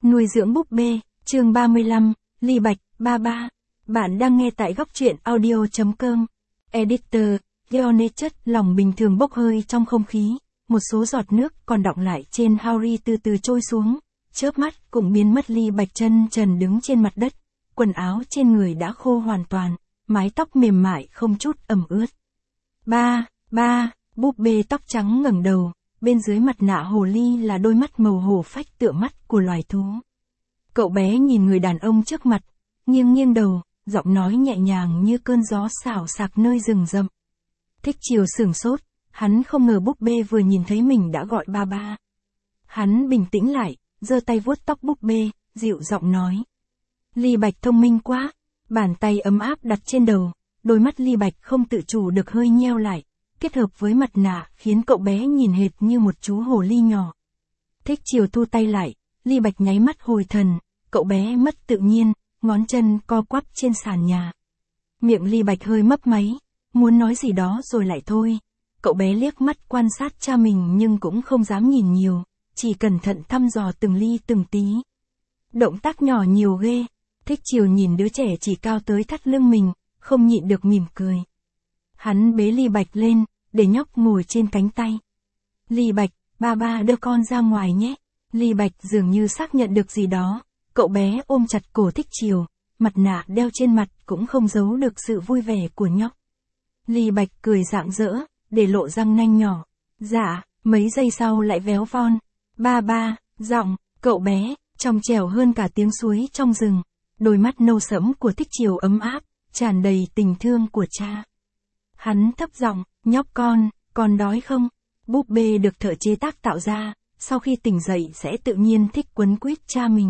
Nuôi dưỡng búp bê, chương 35, Ly Bạch, ba ba. Bạn đang nghe tại góc truyện audio.com. Editor, Geonature, lòng bình thường bốc hơi trong không khí, một số giọt nước còn đọng lại trên Harry từ từ trôi xuống, chớp mắt cũng biến mất. Ly Bạch chân trần đứng trên mặt đất, quần áo trên người đã khô hoàn toàn, mái tóc mềm mại không chút ẩm ướt. Ba, búp bê tóc trắng ngẩng đầu, bên dưới mặt nạ hồ ly là đôi mắt màu hổ phách tựa mắt của loài thú. Cậu bé nhìn người đàn ông trước mặt, nghiêng nghiêng đầu, giọng nói nhẹ nhàng như cơn gió xào xạc nơi rừng rậm. Thích Chiều sửng sốt, hắn không ngờ búp bê vừa nhìn thấy mình đã gọi ba ba. Hắn bình tĩnh lại, giơ tay vuốt tóc búp bê, dịu giọng nói. Ly Bạch thông minh quá, bàn tay ấm áp đặt trên đầu, đôi mắt Ly Bạch không tự chủ được hơi nheo lại, kết hợp với mặt nạ khiến cậu bé nhìn hệt như một chú hồ ly nhỏ. Thích Chiều thu tay lại, Ly Bạch nháy mắt hồi thần, cậu bé mất tự nhiên, ngón chân co quắp trên sàn nhà. Miệng Ly Bạch hơi mấp máy, muốn nói gì đó rồi lại thôi. Cậu bé liếc mắt quan sát cha mình nhưng cũng không dám nhìn nhiều, chỉ cẩn thận thăm dò từng ly từng tí. Động tác nhỏ nhiều ghê. Thích Chiều nhìn đứa trẻ chỉ cao tới thắt lưng mình, không nhịn được mỉm cười. Hắn bế Ly Bạch lên, để nhóc ngồi trên cánh tay. Ly Bạch, ba ba đưa con ra ngoài nhé. Ly Bạch dường như xác nhận được gì đó, cậu bé ôm chặt cổ Thích Chiều, mặt nạ đeo trên mặt cũng không giấu được sự vui vẻ của nhóc. Ly Bạch cười rạng rỡ, để lộ răng nanh nhỏ. Dạ, mấy giây sau lại véo von. Ba ba, giọng, cậu bé, trong trẻo hơn cả tiếng suối trong rừng. Đôi mắt nâu sẫm của Thích Chiều ấm áp, tràn đầy tình thương của cha. Hắn thấp giọng, nhóc con đói không? Búp bê được thợ chế tác tạo ra, sau khi tỉnh dậy sẽ tự nhiên thích quấn quýt cha mình.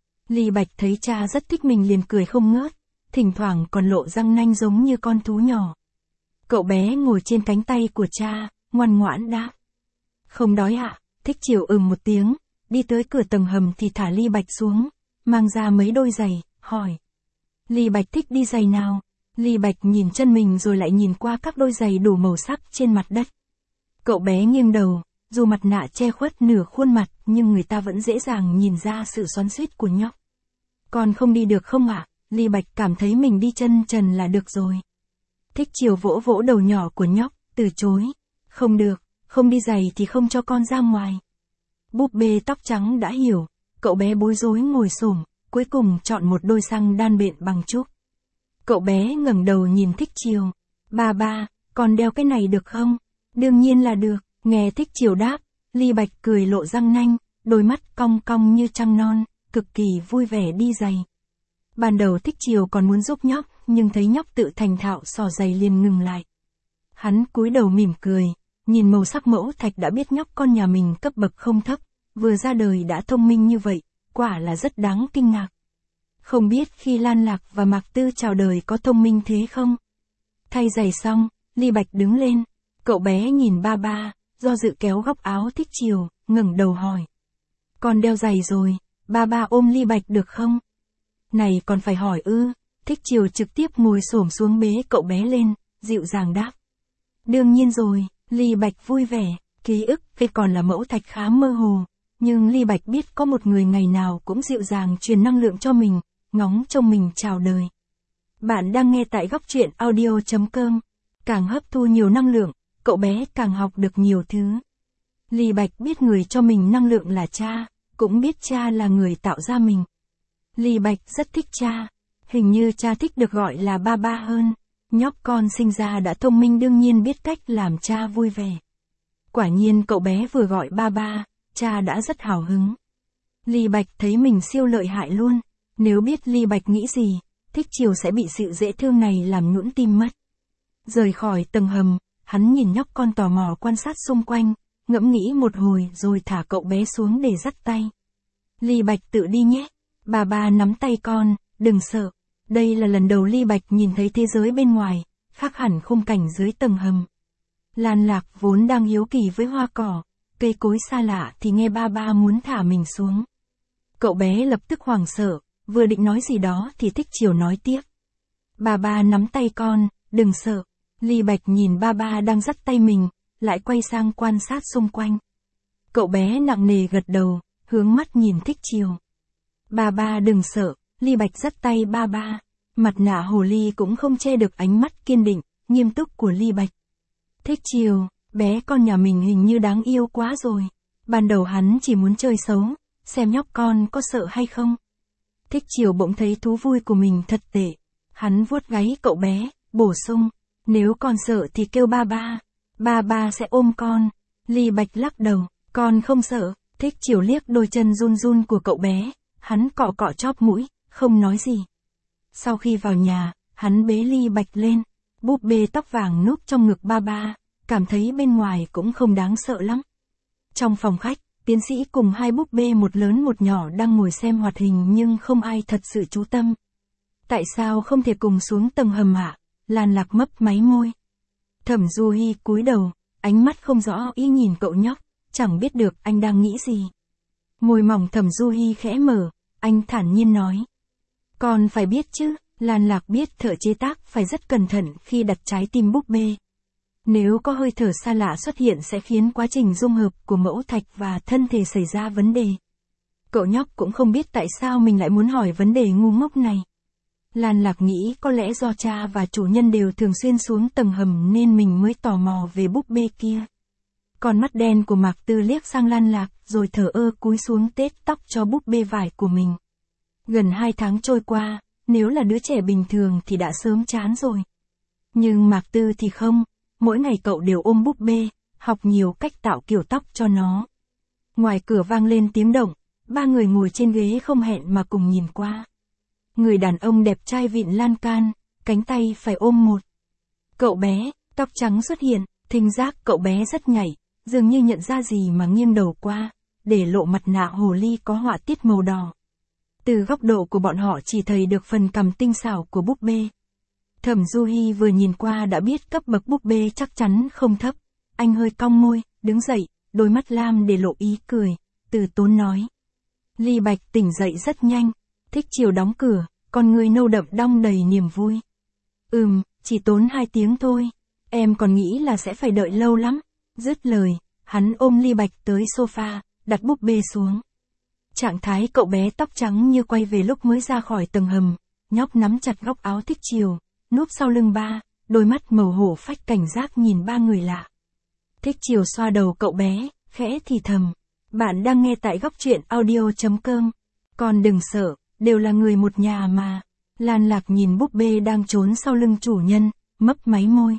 Ly Bạch thấy cha rất thích mình liền cười không ngớt, thỉnh thoảng còn lộ răng nanh giống như con thú nhỏ. Cậu bé ngồi trên cánh tay của cha, ngoan ngoãn đáp. Không đói ạ. Thích Chiều một tiếng, đi tới cửa tầng hầm thì thả Ly Bạch xuống, mang ra mấy đôi giày, hỏi. Ly Bạch thích đi giày nào? Ly Bạch nhìn chân mình rồi lại nhìn qua các đôi giày đủ màu sắc trên mặt đất. Cậu bé nghiêng đầu, dù mặt nạ che khuất nửa khuôn mặt nhưng người ta vẫn dễ dàng nhìn ra sự xoắn xuýt của nhóc. Con không đi được không ạ? Ly Bạch cảm thấy mình đi chân trần là được rồi. Thích Chiều vỗ vỗ đầu nhỏ của nhóc, từ chối. Không được, không đi giày thì không cho con ra ngoài. Búp bê tóc trắng đã hiểu, cậu bé bối rối ngồi xổm, cuối cùng chọn một đôi xăng đan bện bằng trúc. Cậu bé ngẩng đầu nhìn Thích Chiều. Ba, con đeo cái này được không? Đương nhiên là được, nghe Thích Chiều đáp, Ly Bạch cười lộ răng nanh, đôi mắt cong cong như trăng non, cực kỳ vui vẻ đi giày. Ban đầu Thích Chiều còn muốn giúp nhóc, nhưng thấy nhóc tự thành thạo xỏ giày liền ngừng lại. Hắn cúi đầu mỉm cười, nhìn màu sắc mẫu thạch đã biết nhóc con nhà mình cấp bậc không thấp, vừa ra đời đã thông minh như vậy, quả là rất đáng kinh ngạc. Không biết khi Lan Lạc và Mạc Tư chào đời có thông minh thế không? Thay giày xong, Ly Bạch đứng lên, cậu bé nhìn ba ba, do dự kéo góc áo Thích Chiều, ngẩng đầu hỏi. Con đeo giày rồi, ba ba ôm Ly Bạch được không? Này còn phải hỏi ư? Thích Chiều trực tiếp ngồi xổm xuống bế cậu bé lên, dịu dàng đáp. Đương nhiên rồi, Ly Bạch vui vẻ, ký ức về còn là mẫu thạch khá mơ hồ, nhưng Ly Bạch biết có một người ngày nào cũng dịu dàng truyền năng lượng cho mình, ngóng trông mình chào đời. Bạn đang nghe tại góc truyện audio.com. Càng hấp thu nhiều năng lượng, cậu bé càng học được nhiều thứ. Ly Bạch biết người cho mình năng lượng là cha, cũng biết cha là người tạo ra mình. Ly Bạch rất thích cha, hình như cha thích được gọi là ba ba hơn. Nhóc con sinh ra đã thông minh đương nhiên biết cách làm cha vui vẻ. Quả nhiên cậu bé vừa gọi ba ba, cha đã rất hào hứng. Ly Bạch thấy mình siêu lợi hại luôn. Nếu biết Ly Bạch nghĩ gì, Thích Chiều sẽ bị sự dễ thương này làm nhũn tim mất. Rời khỏi tầng hầm, hắn nhìn nhóc con tò mò quan sát xung quanh, ngẫm nghĩ một hồi rồi thả cậu bé xuống để dắt tay. Ly Bạch tự đi nhé. Bà ba nắm tay con, đừng sợ. Đây là lần đầu Ly Bạch nhìn thấy thế giới bên ngoài, khác hẳn khung cảnh dưới tầng hầm. Lan Lạc vốn đang hiếu kỳ với hoa cỏ, cây cối xa lạ thì nghe ba ba muốn thả mình xuống. Cậu bé lập tức hoảng sợ, vừa định nói gì đó thì Thích Chiều nói tiếp. Bà ba nắm tay con, đừng sợ. Ly Bạch nhìn ba ba đang dắt tay mình, lại quay sang quan sát xung quanh. Cậu bé nặng nề gật đầu, hướng mắt nhìn Thích Chiều. Ba ba đừng sợ, Ly Bạch dắt tay ba ba. Mặt nạ hồ ly cũng không che được ánh mắt kiên định, nghiêm túc của Ly Bạch. Thích Chiều, bé con nhà mình hình như đáng yêu quá rồi. Ban đầu hắn chỉ muốn chơi xấu, xem nhóc con có sợ hay không. Thích Chiều bỗng thấy thú vui của mình thật tệ. Hắn vuốt gáy cậu bé, bổ sung, nếu con sợ thì kêu ba ba. Ba ba sẽ ôm con. Ly Bạch lắc đầu, con không sợ. Thích Chiều liếc đôi chân run run của cậu bé, hắn cọ cọ chóp mũi, không nói gì. Sau khi vào nhà, hắn bế Ly Bạch lên, búp bê tóc vàng núp trong ngực ba ba, cảm thấy bên ngoài cũng không đáng sợ lắm. Trong phòng khách, tiến sĩ cùng hai búp bê một lớn một nhỏ đang ngồi xem hoạt hình nhưng không ai thật sự chú tâm. Tại sao không thể cùng xuống tầng hầm hả? Lan Lạc mấp máy môi. Thẩm Du Hi cúi đầu, ánh mắt không rõ ý nhìn cậu nhóc, chẳng biết được anh đang nghĩ gì. Môi mỏng Thẩm Du Hi khẽ mở, anh thản nhiên nói. Con phải biết chứ, Lan Lạc biết thợ chế tác phải rất cẩn thận khi đặt trái tim búp bê. Nếu có hơi thở xa lạ xuất hiện sẽ khiến quá trình dung hợp của mẫu thạch và thân thể xảy ra vấn đề. Cậu nhóc cũng không biết tại sao mình lại muốn hỏi vấn đề ngu ngốc này. Lan Lạc nghĩ có lẽ do cha và chủ nhân đều thường xuyên xuống tầng hầm nên mình mới tò mò về búp bê kia. Con mắt đen của Mạc Tư liếc sang Lan Lạc rồi thờ ơ cúi xuống tết tóc cho búp bê vải của mình. Gần 2 tháng trôi qua, nếu là đứa trẻ bình thường thì đã sớm chán rồi. Nhưng Mạc Tư thì không, mỗi ngày cậu đều ôm búp bê, học nhiều cách tạo kiểu tóc cho nó. Ngoài cửa vang lên tiếng động, 3 người ngồi trên ghế không hẹn mà cùng nhìn qua. Người đàn ông đẹp trai vịn lan can, cánh tay phải ôm một cậu bé, tóc trắng xuất hiện, thính giác cậu bé rất nhạy, dường như nhận ra gì mà nghiêng đầu qua, để lộ mặt nạ hồ ly có họa tiết màu đỏ. Từ góc độ của bọn họ chỉ thấy được phần cằm tinh xảo của búp bê. Thẩm Du Hi vừa nhìn qua đã biết cấp bậc búp bê chắc chắn không thấp. Anh hơi cong môi, đứng dậy, đôi mắt lam để lộ ý cười, từ tốn nói. Ly Bạch tỉnh dậy rất nhanh, Thích Chiều đóng cửa, con người nâu đậm đong đầy niềm vui. Chỉ tốn 2 tiếng thôi, em còn nghĩ là sẽ phải đợi lâu lắm. Dứt lời, hắn ôm Ly Bạch tới sofa, đặt búp bê xuống. Trạng thái cậu bé tóc trắng như quay về lúc mới ra khỏi tầng hầm, nhóc nắm chặt góc áo Thích Chiều, núp sau lưng ba, đôi mắt màu hổ phách cảnh giác nhìn 3 người lạ. Thích Chiều xoa đầu cậu bé, khẽ thì thầm. Bạn đang nghe tại góc truyện audio.com. Con đừng sợ, đều là người một nhà mà. Lan Lạc nhìn búp bê đang trốn sau lưng chủ nhân, mấp máy môi.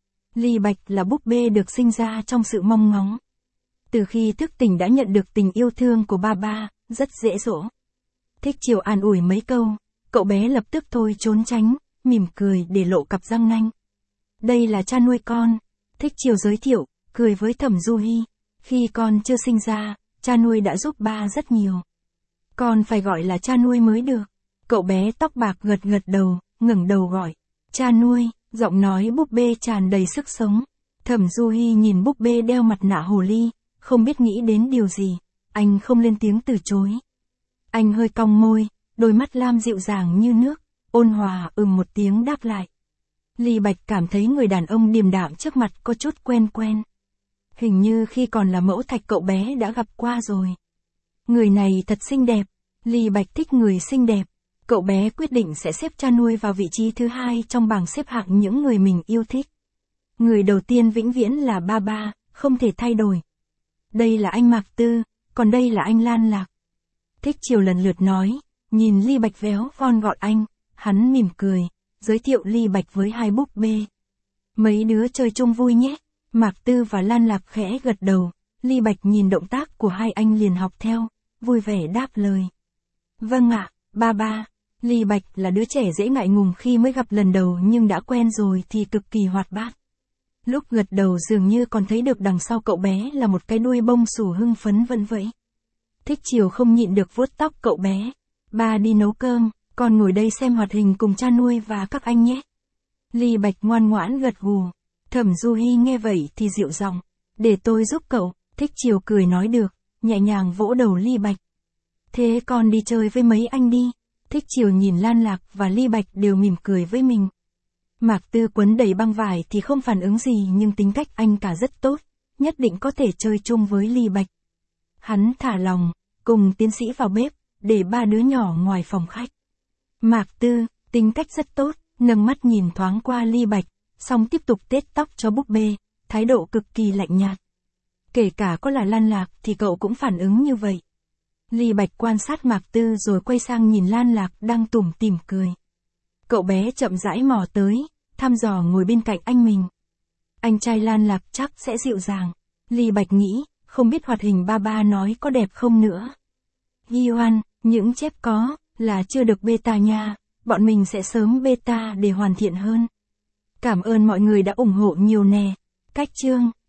Ly Bạch là búp bê được sinh ra trong sự mong ngóng. Từ khi thức tỉnh đã nhận được tình yêu thương của ba ba, rất dễ dỗ. Thích Chiều an ủi mấy câu, cậu bé lập tức thôi trốn tránh, mỉm cười để lộ cặp răng nanh. Đây là cha nuôi con. Thích Chiều giới thiệu, cười với Thẩm Du Hi. Khi con chưa sinh ra, cha nuôi đã giúp ba rất nhiều. Con phải gọi là cha nuôi mới được. Cậu bé tóc bạc gật gật đầu, ngẩng đầu gọi. Cha nuôi, giọng nói búp bê tràn đầy sức sống. Thẩm Du Hi nhìn búp bê đeo mặt nạ hồ ly, không biết nghĩ đến điều gì. Anh không lên tiếng từ chối. Anh hơi cong môi, đôi mắt lam dịu dàng như nước, ôn hòa một tiếng đáp lại. Ly Bạch cảm thấy người đàn ông điềm đạm trước mặt có chút quen quen. Hình như khi còn là mẫu thạch cậu bé đã gặp qua rồi. Người này thật xinh đẹp. Ly Bạch thích người xinh đẹp. Cậu bé quyết định sẽ xếp cha nuôi vào vị trí thứ 2 trong bảng xếp hạng những người mình yêu thích. Người đầu tiên vĩnh viễn là ba ba, không thể thay đổi. Đây là anh Mạc Tư, còn đây là anh Lan Lạc. Thích Chiều lần lượt nói, nhìn Ly Bạch véo von gọn anh, hắn mỉm cười, giới thiệu Ly Bạch với 2 búp bê. Mấy đứa chơi chung vui nhé. Mạc Tư và Lan Lạc khẽ gật đầu, Ly Bạch nhìn động tác của 2 anh liền học theo, vui vẻ đáp lời. Vâng ạ, ba ba. Ly Bạch là đứa trẻ dễ ngại ngùng khi mới gặp lần đầu nhưng đã quen rồi thì cực kỳ hoạt bát. Lúc gật đầu dường như còn thấy được đằng sau cậu bé là một cái đuôi bông xù hưng phấn vẫy vẫy. Thích Chiều không nhịn được vuốt tóc cậu bé. Ba đi nấu cơm, con ngồi đây xem hoạt hình cùng cha nuôi và các anh nhé. Ly Bạch ngoan ngoãn gật gù. Thẩm Du Hi nghe vậy thì dịu giọng. Để tôi giúp cậu. Thích Chiều cười nói được, nhẹ nhàng vỗ đầu Ly Bạch. Thế con đi chơi với mấy anh đi. Thích Chiều nhìn Lan Lạc và Ly Bạch đều mỉm cười với mình. Mạc Tư quấn đầy băng vải thì không phản ứng gì nhưng tính cách anh cả rất tốt, nhất định có thể chơi chung với Ly Bạch. Hắn thả lòng, cùng tiến sĩ vào bếp, để ba đứa nhỏ ngoài phòng khách. Mạc Tư, tính cách rất tốt, nâng mắt nhìn thoáng qua Ly Bạch, xong tiếp tục tết tóc cho búp bê, thái độ cực kỳ lạnh nhạt. Kể cả có là Lan Lạc thì cậu cũng phản ứng như vậy. Ly Bạch quan sát Mạc Tư rồi quay sang nhìn Lan Lạc đang tủm tỉm cười. Cậu bé chậm rãi mò tới, thăm dò ngồi bên cạnh anh mình. Anh trai Lan Lạc chắc sẽ dịu dàng. Ly Bạch nghĩ, không biết hoạt hình ba ba nói có đẹp không nữa. Hyoan, những chép có, là chưa được beta nha, bọn mình sẽ sớm beta để hoàn thiện hơn. Cảm ơn mọi người đã ủng hộ nhiều nè. Cách chương